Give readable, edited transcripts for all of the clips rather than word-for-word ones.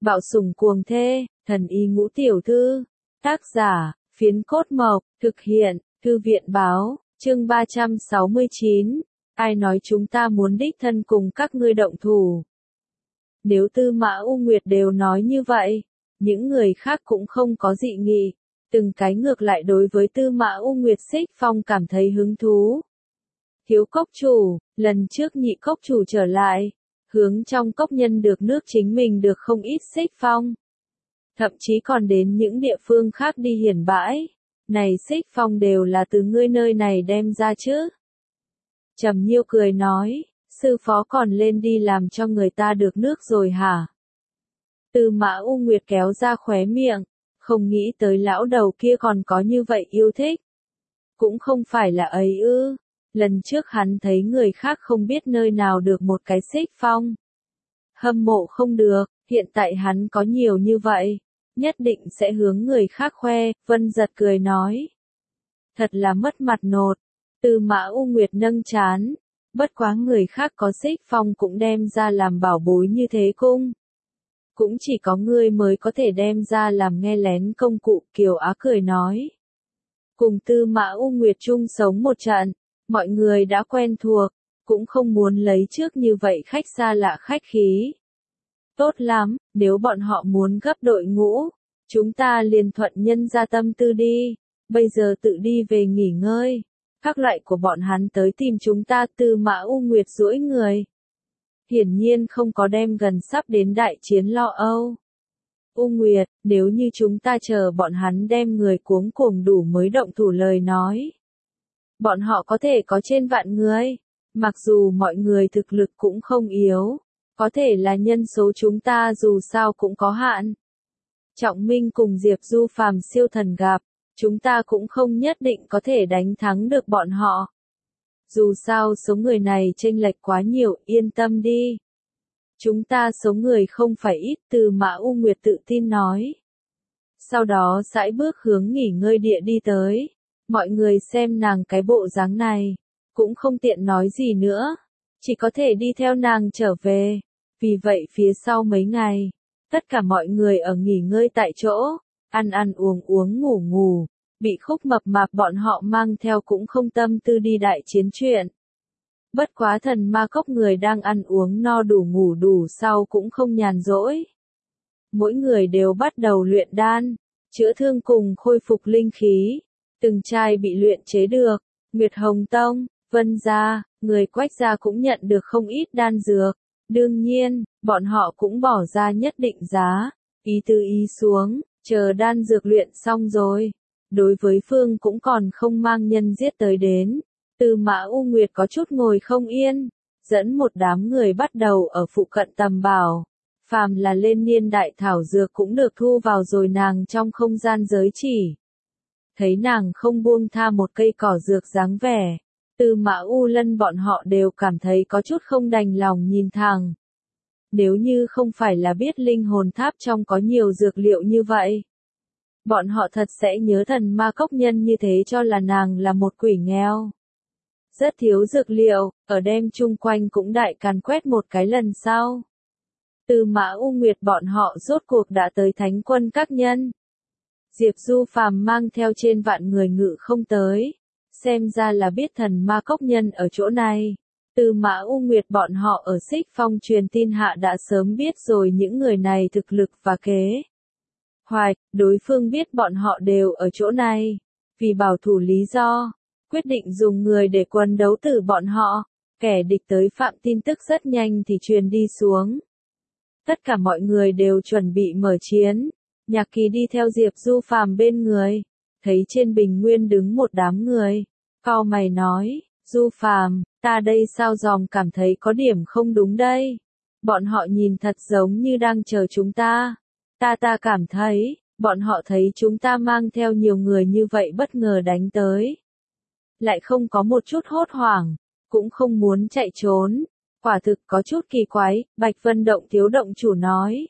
Bạo sủng cuồng thê, thần y ngũ tiểu thư. Tác giả, Phiến Cốt Mộc, thực hiện, Thư viện báo, chương 369. Ai nói chúng ta muốn đích thân cùng các ngươi động thủ? Nếu Tư Mã U Nguyệt đều nói như vậy, những người khác cũng không có dị nghị, từng cái ngược lại đối với Tư Mã U Nguyệt Xích Phong cảm thấy hứng thú. Thiếu cốc chủ, lần trước nhị cốc chủ trở lại, hướng trong cốc nhân được nước chính mình được không ít Xích Phong. Thậm chí còn đến những địa phương khác đi hiển bãi, này Xích Phong đều là từ ngươi nơi này đem ra chứ. Trầm Nhiêu cười nói, sư phó còn lên đi làm cho người ta được nước rồi hả? Tư Mã U Nguyệt kéo ra khóe miệng, không nghĩ tới lão đầu kia còn có như vậy yêu thích. Cũng không phải là ấy ư, lần trước hắn thấy người khác không biết nơi nào được một cái Xích Phong. Hâm mộ không được, hiện tại hắn có nhiều như vậy, nhất định sẽ hướng người khác khoe, Vân Giật cười nói. Thật là mất mặt nột, Tư Mã U Nguyệt nâng trán, bất quá người khác có Xích Phong cũng đem ra làm bảo bối như thế cung. Cũng chỉ có ngươi mới có thể đem ra làm nghe lén công cụ, Kiều Á cười nói. Cùng Tư Mã U Nguyệt chung sống một trận, mọi người đã quen thuộc, cũng không muốn lấy trước như vậy khách xa lạ khách khí. Tốt lắm, nếu bọn họ muốn gấp đội ngũ, chúng ta liền thuận nhân ra tâm tư đi, bây giờ tự đi về nghỉ ngơi. Các loại của bọn hắn tới tìm chúng ta. Tư Mã U Nguyệt duỗi người. Hiển nhiên không có đem gần sắp đến đại chiến lo âu. U Nguyệt, nếu như chúng ta chờ bọn hắn đem người cuống cuồng đủ mới động thủ lời nói. Bọn họ có thể có trên vạn người, mặc dù mọi người thực lực cũng không yếu, có thể là nhân số chúng ta dù sao cũng có hạn. Trọng Minh cùng Diệp Du Phàm siêu thần gặp, chúng ta cũng không nhất định có thể đánh thắng được bọn họ. Dù sao số người này chênh lệch quá nhiều, yên tâm đi. Chúng ta số người không phải ít, Tư Mã U Nguyệt tự tin nói. Sau đó sải bước hướng nghỉ ngơi địa đi tới. Mọi người xem nàng cái bộ dáng này, cũng không tiện nói gì nữa, chỉ có thể đi theo nàng trở về. Vì vậy phía sau mấy ngày, tất cả mọi người ở nghỉ ngơi tại chỗ, ăn ăn uống uống ngủ ngủ, bị Khúc Mập Mạp bọn họ mang theo cũng không tâm tư đi đại chiến chuyện. Bất quá Thần Ma Cốc người đang ăn uống no đủ ngủ đủ sau cũng không nhàn rỗi. Mỗi người đều bắt đầu luyện đan, chữa thương cùng khôi phục linh khí. Từng chai bị luyện chế được, Nguyệt Hồng Tông, Vân Gia, người Quách Gia cũng nhận được không ít đan dược. Đương nhiên, bọn họ cũng bỏ ra nhất định giá, ý tứ ý xuống, chờ đan dược luyện xong rồi. Đối với phương cũng còn không mang nhân giết tới đến. Tư Mã U Nguyệt có chút ngồi không yên, dẫn một đám người bắt đầu ở phụ cận tầm bảo. Phàm là lên niên đại thảo dược cũng được thu vào rồi nàng trong không gian giới chỉ. Thấy nàng không buông tha một cây cỏ dược dáng vẻ, Tư Mã U Lân bọn họ đều cảm thấy có chút không đành lòng nhìn thẳng. Nếu như không phải là biết linh hồn tháp trong có nhiều dược liệu như vậy, bọn họ thật sẽ nhớ Thần Ma Cốc nhân như thế cho là nàng là một quỷ nghèo. Rất thiếu dược liệu, ở đêm chung quanh cũng đại càn quét một cái lần sau. Tư Mã U Nguyệt bọn họ rốt cuộc đã tới Thánh Quân các nhân. Diệp Du Phàm mang theo trên vạn người ngự không tới, xem ra là biết Thần Ma Cốc nhân ở chỗ này. Tư Mã U Nguyệt bọn họ ở Xích Phong truyền tin hạ đã sớm biết rồi những người này thực lực và kế hoạch, đối phương biết bọn họ đều ở chỗ này, vì bảo thủ lý do, quyết định dùng người để quân đấu tử bọn họ. Kẻ địch tới phạm tin tức rất nhanh thì truyền đi xuống. Tất cả mọi người đều chuẩn bị mở chiến. Nhạc Kỳ đi theo Diệp Du Phàm bên người, thấy trên bình nguyên đứng một đám người, cau mày nói, Du Phàm, ta đây sao dòm cảm thấy có điểm không đúng đây. Bọn họ nhìn thật giống như đang chờ chúng ta. Ta cảm thấy, bọn họ thấy chúng ta mang theo nhiều người như vậy bất ngờ đánh tới. Lại không có một chút hốt hoảng, cũng không muốn chạy trốn. Quả thực có chút kỳ quái, Bạch Vân Động thiếu động chủ nói.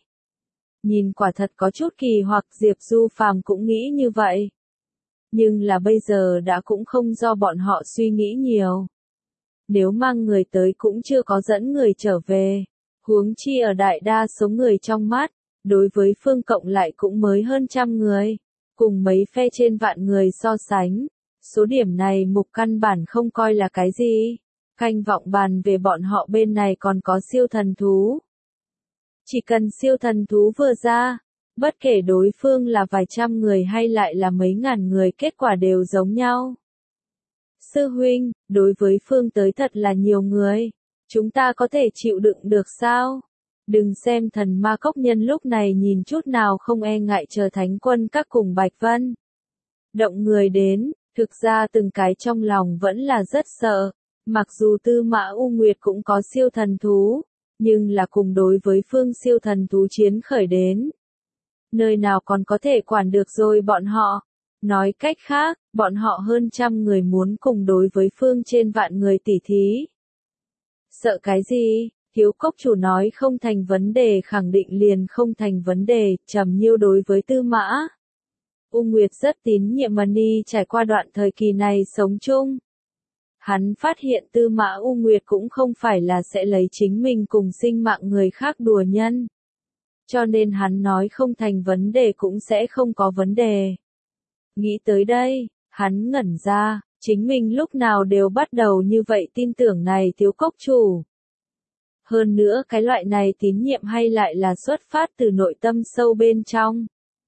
Nhìn quả thật có chút kỳ hoặc Diệp Du Phàm cũng nghĩ như vậy. Nhưng là bây giờ đã cũng không do bọn họ suy nghĩ nhiều. Nếu mang người tới cũng chưa có dẫn người trở về. Huống chi ở đại đa số người trong mắt, đối với phương cộng lại cũng mới hơn trăm người, cùng mấy phe trên vạn người so sánh. Số điểm này mục căn bản không coi là cái gì. Khanh vọng bàn về bọn họ bên này còn có siêu thần thú. Chỉ cần siêu thần thú vừa ra, bất kể đối phương là vài trăm người hay lại là mấy ngàn người, kết quả đều giống nhau. Sư huynh, đối với phương tới thật là nhiều người. Chúng ta có thể chịu đựng được sao? Đừng xem thần ma cốc nhân lúc này nhìn chút nào không e ngại chờ thánh quân các cùng Bạch Vân động người đến, thực ra từng cái trong lòng vẫn là rất sợ. Mặc dù Tư Mã U Nguyệt cũng có siêu thần thú, nhưng là cùng đối với phương siêu thần thú chiến khởi đến. Nơi nào còn có thể quản được rồi bọn họ. Nói cách khác, bọn họ hơn trăm người muốn cùng đối với phương trên vạn người tỉ thí. Sợ cái gì? Thiếu cốc chủ nói không thành vấn đề, khẳng định liền không thành vấn đề. Trầm Nhiêu đối với Tư Mã U Nguyệt rất tín nhiệm, Mani trải qua đoạn thời kỳ này sống chung. Hắn phát hiện Tư Mã U Nguyệt cũng không phải là sẽ lấy chính mình cùng sinh mạng người khác đùa nhân. Cho nên hắn nói không thành vấn đề cũng sẽ không có vấn đề. Nghĩ tới đây, hắn ngẩn ra, chính mình lúc nào đều bắt đầu như vậy tin tưởng này thiếu cốc chủ. Hơn nữa cái loại này tín nhiệm hay lại là xuất phát từ nội tâm sâu bên trong.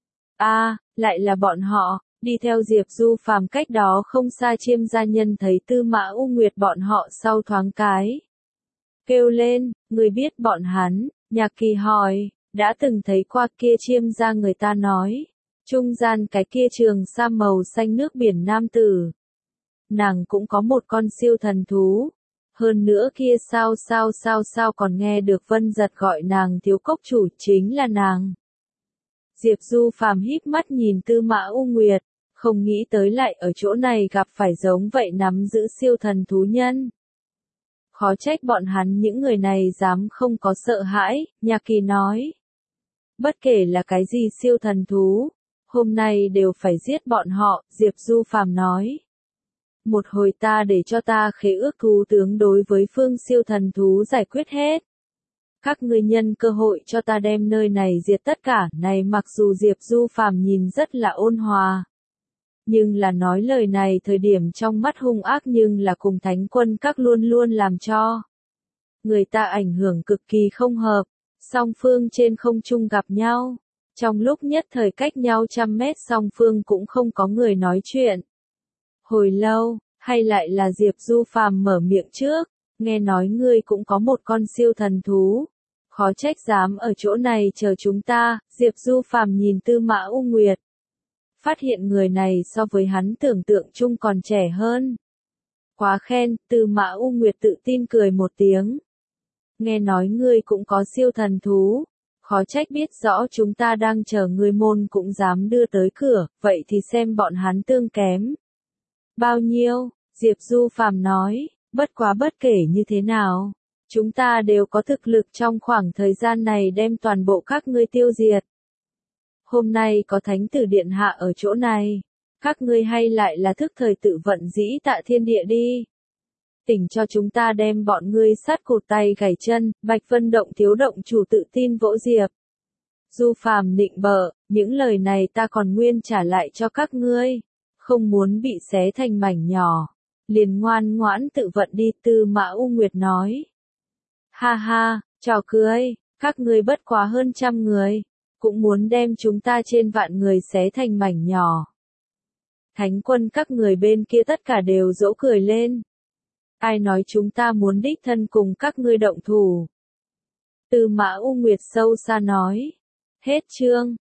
Lại là bọn họ. Đi theo Diệp Du Phàm cách đó không xa Chiêm gia nhân thấy Tư Mã U Nguyệt bọn họ sau thoáng cái. Kêu lên, người biết bọn hắn, Nhạc Kỳ hỏi, đã từng thấy qua kia Chiêm gia, người ta nói. Trung gian cái kia trường sa màu xanh nước biển nam tử. Nàng cũng có một con siêu thần thú. Hơn nữa kia sao còn nghe được Vân Giật gọi nàng thiếu cốc chủ, chính là nàng. Diệp Du Phàm híp mắt nhìn Tư Mã U Nguyệt. Không nghĩ tới lại ở chỗ này gặp phải giống vậy nắm giữ siêu thần thú nhân. Khó trách bọn hắn những người này dám không có sợ hãi, Nhạc Kỳ nói. Bất kể là cái gì siêu thần thú, hôm nay đều phải giết bọn họ, Diệp Du Phàm nói. Một hồi ta để cho ta khế ước thú tướng đối với phương siêu thần thú giải quyết hết. Các ngươi nhân cơ hội cho ta đem nơi này diệt tất cả, này mặc dù Diệp Du Phàm nhìn rất là ôn hòa. Nhưng là nói lời này thời điểm trong mắt hung ác, nhưng là cùng thánh quân các luôn luôn làm cho người ta ảnh hưởng cực kỳ không hợp. Song phương trên không trung gặp nhau, trong lúc nhất thời cách nhau trăm mét, song phương cũng không có người nói chuyện. Hồi lâu, hay lại là Diệp Du Phàm mở miệng trước, nghe nói ngươi cũng có một con siêu thần thú. Khó trách dám ở chỗ này chờ chúng ta. Diệp Du Phàm nhìn Tư Mã U Nguyệt. Phát hiện người này so với hắn tưởng tượng chung còn trẻ hơn. Quá khen, Tư Mã U Nguyệt tự tin cười một tiếng. Nghe nói ngươi cũng có siêu thần thú. Khó trách biết rõ chúng ta đang chờ ngươi môn cũng dám đưa tới cửa, vậy thì xem bọn hắn tương kém. Bao nhiêu? Diệp Du Phàm nói, bất quá bất kể như thế nào. Chúng ta đều có thực lực trong khoảng thời gian này đem toàn bộ các ngươi tiêu diệt. Hôm nay có Thánh tử điện hạ ở chỗ này, các ngươi hay lại là thức thời tự vận dĩ tạ thiên địa đi. Tỉnh cho chúng ta đem bọn ngươi sát cụt tay gãy chân. Bạch Vân động thiếu động chủ tự tin vỗ Diệp Du Phàm nịnh bợ, những lời này ta còn nguyên trả lại cho các ngươi, không muốn bị xé thành mảnh nhỏ, liền ngoan ngoãn tự vận đi. Tư Mã U Nguyệt nói. Ha ha, trò cười, các ngươi bất quá hơn trăm người, cũng muốn đem chúng ta trên vạn người xé thành mảnh nhỏ. Thánh quân các người bên kia tất cả đều dỗ cười lên. Ai nói chúng ta muốn đích thân cùng các ngươi động thủ? Tư Mã U Nguyệt sâu xa nói. Hết chương.